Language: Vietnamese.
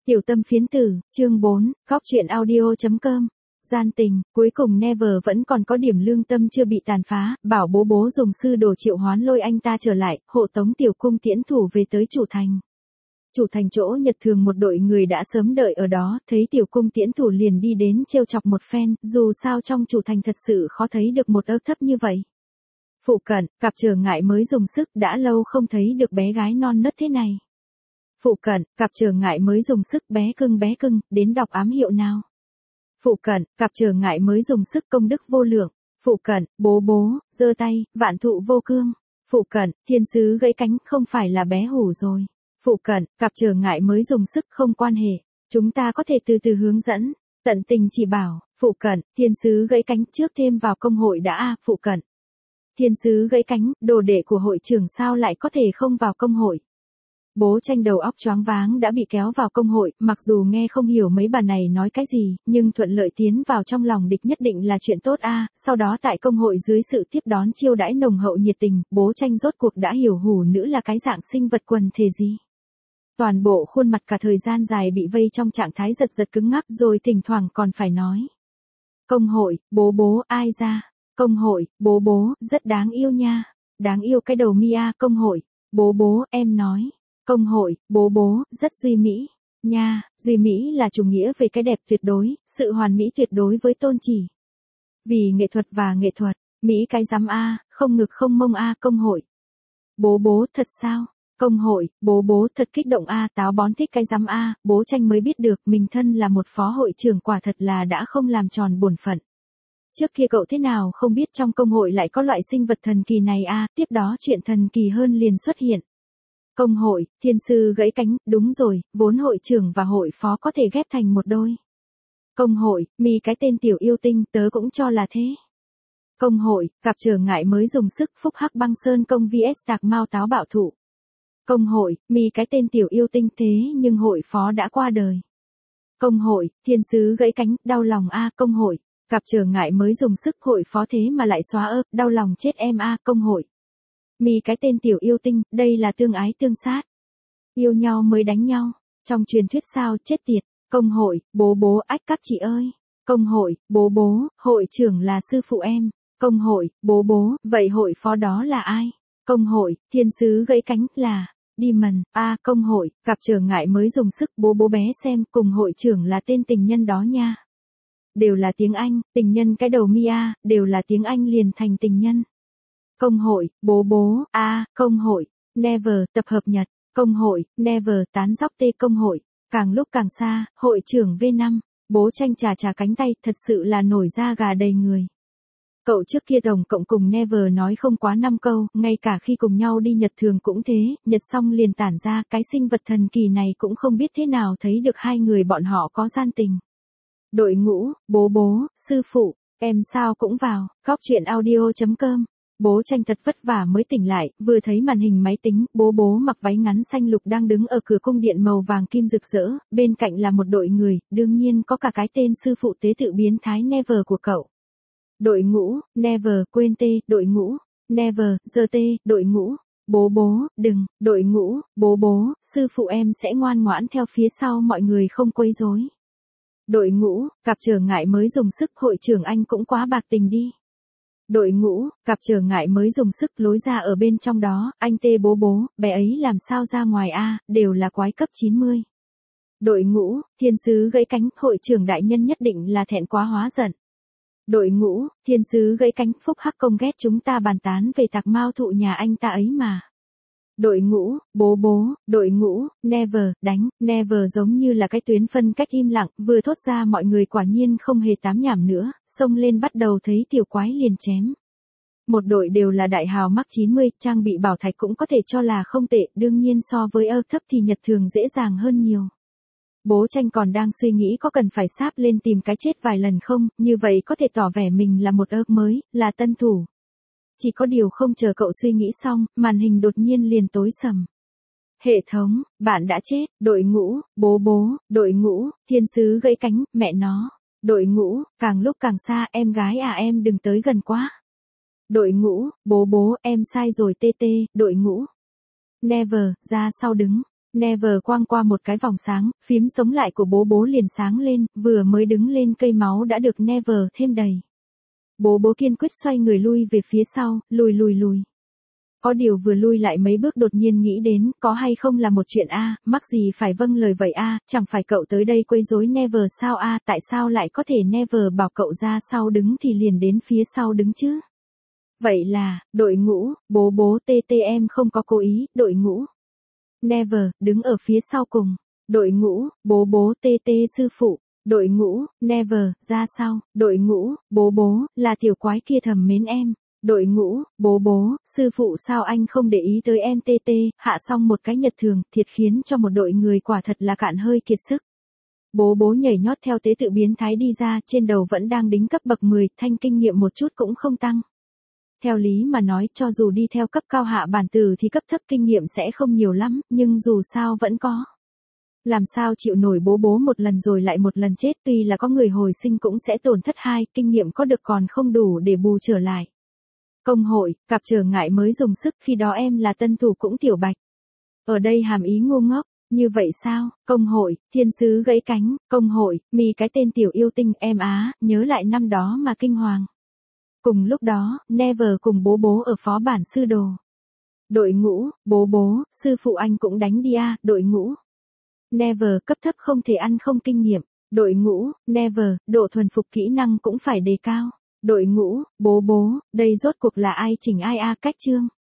Tiểu tâm phiến tử, chương 4, góc truyện audio.com. Gian tình, cuối cùng Never vẫn còn có điểm lương tâm chưa bị tàn phá, bảo bố bố dùng sư đồ triệu hoán lôi anh ta trở lại, hộ tống tiểu cung tiễn thủ về tới chủ thành. Chủ thành chỗ Nhật Thường một đội người đã sớm đợi ở đó, thấy tiểu cung tiễn thủ liền đi đến trêu chọc một phen, dù sao trong chủ thành thật sự khó thấy được một ơ thấp như vậy. Phụ cận, cặp trở ngại mới dùng sức, đã lâu không thấy được bé gái non nớt thế này. Phụ cận, cặp trở ngại mới dùng sức, bé cưng, đến đọc ám hiệu nào. Phụ cận, cặp trở ngại mới dùng sức, công đức vô lượng. Phụ cận, bố bố, giơ tay, vạn thụ vô cương. Phụ cận, thiên sứ gãy cánh, không phải là bé hủ rồi. Phụ cận, cặp trở ngại mới dùng sức, không quan hệ. Chúng ta có thể từ từ hướng dẫn, tận tình chỉ bảo. Phụ cận, thiên sứ gãy cánh, trước thêm vào công hội đã. Phụ cận, thiên sứ gãy cánh, đồ đệ của hội trưởng sao lại có thể không vào công hội. Bố Tranh đầu óc choáng váng đã bị kéo vào công hội, mặc dù nghe không hiểu mấy bà này nói cái gì, nhưng thuận lợi tiến vào trong lòng địch nhất định là chuyện tốt sau đó tại công hội dưới sự tiếp đón chiêu đãi nồng hậu nhiệt tình, bố Tranh rốt cuộc đã hiểu hủ nữ là cái dạng sinh vật quần thể gì. Toàn bộ khuôn mặt cả thời gian dài bị vây trong trạng thái giật cứng ngắc rồi thỉnh thoảng còn phải nói. Công hội, bố bố, ai ra? Công hội, bố bố, rất đáng yêu nha. Đáng yêu cái đầu Mia, công hội, bố bố, em nói. Công hội, bố bố, rất duy mỹ. Nha, duy mỹ là chủ nghĩa về cái đẹp tuyệt đối, sự hoàn mỹ tuyệt đối với tôn chỉ. Vì nghệ thuật và nghệ thuật, mỹ cái rắm không ngực không mông công hội. Bố bố, thật sao? Công hội, bố bố, thật kích động táo bón thích cái rắm bố Tranh mới biết được mình thân là một phó hội trưởng quả thật là đã không làm tròn bổn phận. Trước kia cậu thế nào không biết trong công hội lại có loại sinh vật thần kỳ này tiếp đó chuyện thần kỳ hơn liền xuất hiện. Công hội, thiên sư gãy cánh, đúng rồi, vốn hội trưởng và hội phó có thể ghép thành một đôi. Công hội, mi cái tên tiểu yêu tinh, tớ cũng cho là thế. Công hội, cặp trở ngại mới dùng sức, phúc hắc băng sơn công vs Tạc Mao táo bạo thụ. Công hội, mi cái tên tiểu yêu tinh thế nhưng hội phó đã qua đời. Công hội, thiên sứ gãy cánh, đau lòng công hội, cặp trở ngại mới dùng sức, hội phó thế mà lại xóa đau lòng chết em công hội. Mi cái tên tiểu yêu tinh, đây là tương ái tương sát. Yêu nhau mới đánh nhau, trong truyền thuyết sao, chết tiệt. Công hội, bố bố, ách các chị ơi. Công hội, bố bố, hội trưởng là sư phụ em. Công hội, bố bố, vậy hội phó đó là ai? Công hội, thiên sứ gãy cánh, là Demon. Công hội, cặp trở ngại mới dùng sức, bố bố bé xem, cùng hội trưởng là tên tình nhân đó nha. Đều là tiếng Anh, tình nhân cái đầu Mia, đều là tiếng Anh liền thành tình nhân. Công hội, bố bố, công hội, Never, tập hợp Nhật, công hội, Never, tán dóc công hội, càng lúc càng xa, hội trưởng V5, bố Tranh chà cánh tay, thật sự là nổi da gà đầy người. Cậu trước kia tổng cộng cùng Never nói không quá 5 câu, ngay cả khi cùng nhau đi Nhật Thường cũng thế, Nhật xong liền tản ra, cái sinh vật thần kỳ này cũng không biết thế nào thấy được hai người bọn họ có gian tình. Đội ngũ, bố bố, sư phụ, em sao cũng vào, góc truyện audio.com. Bố Tranh thật vất vả mới tỉnh lại, vừa thấy màn hình máy tính, bố bố mặc váy ngắn xanh lục đang đứng ở cửa cung điện màu vàng kim rực rỡ, bên cạnh là một đội người, đương nhiên có cả cái tên sư phụ tế tự biến thái Never của cậu. Đội ngũ, Never, quên đội ngũ, Never, giơ đội ngũ, bố bố, đừng, đội ngũ, bố bố, sư phụ em sẽ ngoan ngoãn theo phía sau mọi người không quấy rối. Đội ngũ, cặp trở ngại mới dùng sức, hội trưởng anh cũng quá bạc tình đi. Đội ngũ, cặp trở ngại mới dùng sức, lối ra ở bên trong đó, anh bố bố, bé ấy làm sao ra ngoài đều là quái cấp 90. Đội ngũ, thiên sứ gãy cánh, hội trưởng đại nhân nhất định là thẹn quá hóa giận. Đội ngũ, thiên sứ gãy cánh, phúc hắc công ghét chúng ta bàn tán về Tạc Mao thụ nhà anh ta ấy mà. Đội ngũ, bố bố, đội ngũ, Never, đánh, Never giống như là cái tuyến phân cách im lặng, vừa thốt ra mọi người quả nhiên không hề tám nhảm nữa, xông lên bắt đầu thấy tiểu quái liền chém. Một đội đều là đại hào mắc 90, trang bị bảo thạch cũng có thể cho là không tệ, đương nhiên so với thấp thì Nhật Thường dễ dàng hơn nhiều. Bố Tranh còn đang suy nghĩ có cần phải sáp lên tìm cái chết vài lần không, như vậy có thể tỏ vẻ mình là một mới, là tân thủ. Chỉ có điều không chờ cậu suy nghĩ xong, màn hình đột nhiên liền tối sầm. Hệ thống, bạn đã chết, đội ngũ, bố bố, đội ngũ, thiên sứ gãy cánh, mẹ nó. Đội ngũ, càng lúc càng xa, em gái em đừng tới gần quá. Đội ngũ, bố bố, em sai rồi đội ngũ. Never, ra sau đứng. Never quang qua một cái vòng sáng, phím sống lại của bố bố liền sáng lên, vừa mới đứng lên cây máu đã được Never thêm đầy. Bố bố kiên quyết xoay người lui về phía sau, lùi. Có điều vừa lui lại mấy bước đột nhiên nghĩ đến, có hay không là một chuyện a, mắc gì phải vâng lời vậy a, chẳng phải cậu tới đây quấy rối Never sao a, tại sao lại có thể Never bảo cậu ra sau đứng thì liền đến phía sau đứng chứ? Vậy là, đội ngũ, bố bố em không có cố ý, đội ngũ. Never, đứng ở phía sau cùng. Đội ngũ, bố bố sư phụ. Đội ngũ, Never, ra sau. Đội ngũ, bố bố, là tiểu quái kia thầm mến em. Đội ngũ, bố bố, sư phụ sao anh không để ý tới em hạ xong một cái nhật thường, thiệt khiến cho một đội người quả thật là cạn hơi kiệt sức. Bố bố nhảy nhót theo tế tự biến thái đi ra, trên đầu vẫn đang đính cấp bậc 10, thanh kinh nghiệm một chút cũng không tăng. Theo lý mà nói, cho dù đi theo cấp cao hạ bản tử thì cấp thấp kinh nghiệm sẽ không nhiều lắm, nhưng dù sao vẫn có. Làm sao chịu nổi bố bố một lần rồi lại một lần chết, tuy là có người hồi sinh cũng sẽ tổn thất 2, kinh nghiệm có được còn không đủ để bù trở lại. Công hội, gặp trở ngại mới dùng sức, khi đó em là tân thủ cũng tiểu bạch. Ở đây hàm ý ngu ngốc, như vậy sao? Công hội, thiên sứ gãy cánh, công hội, mi cái tên tiểu yêu tinh em á, nhớ lại năm đó mà kinh hoàng. Cùng lúc đó, Never cùng bố bố ở phó bản sư đồ. Đội ngũ, bố bố, sư phụ anh cũng đánh đi a, đội ngũ. Never, cấp thấp không thể ăn không kinh nghiệm. Đội ngũ, Never, độ thuần phục kỹ năng cũng phải đề cao. Đội ngũ, bố bố, đây rốt cuộc là ai chỉnh ai a, cách chương.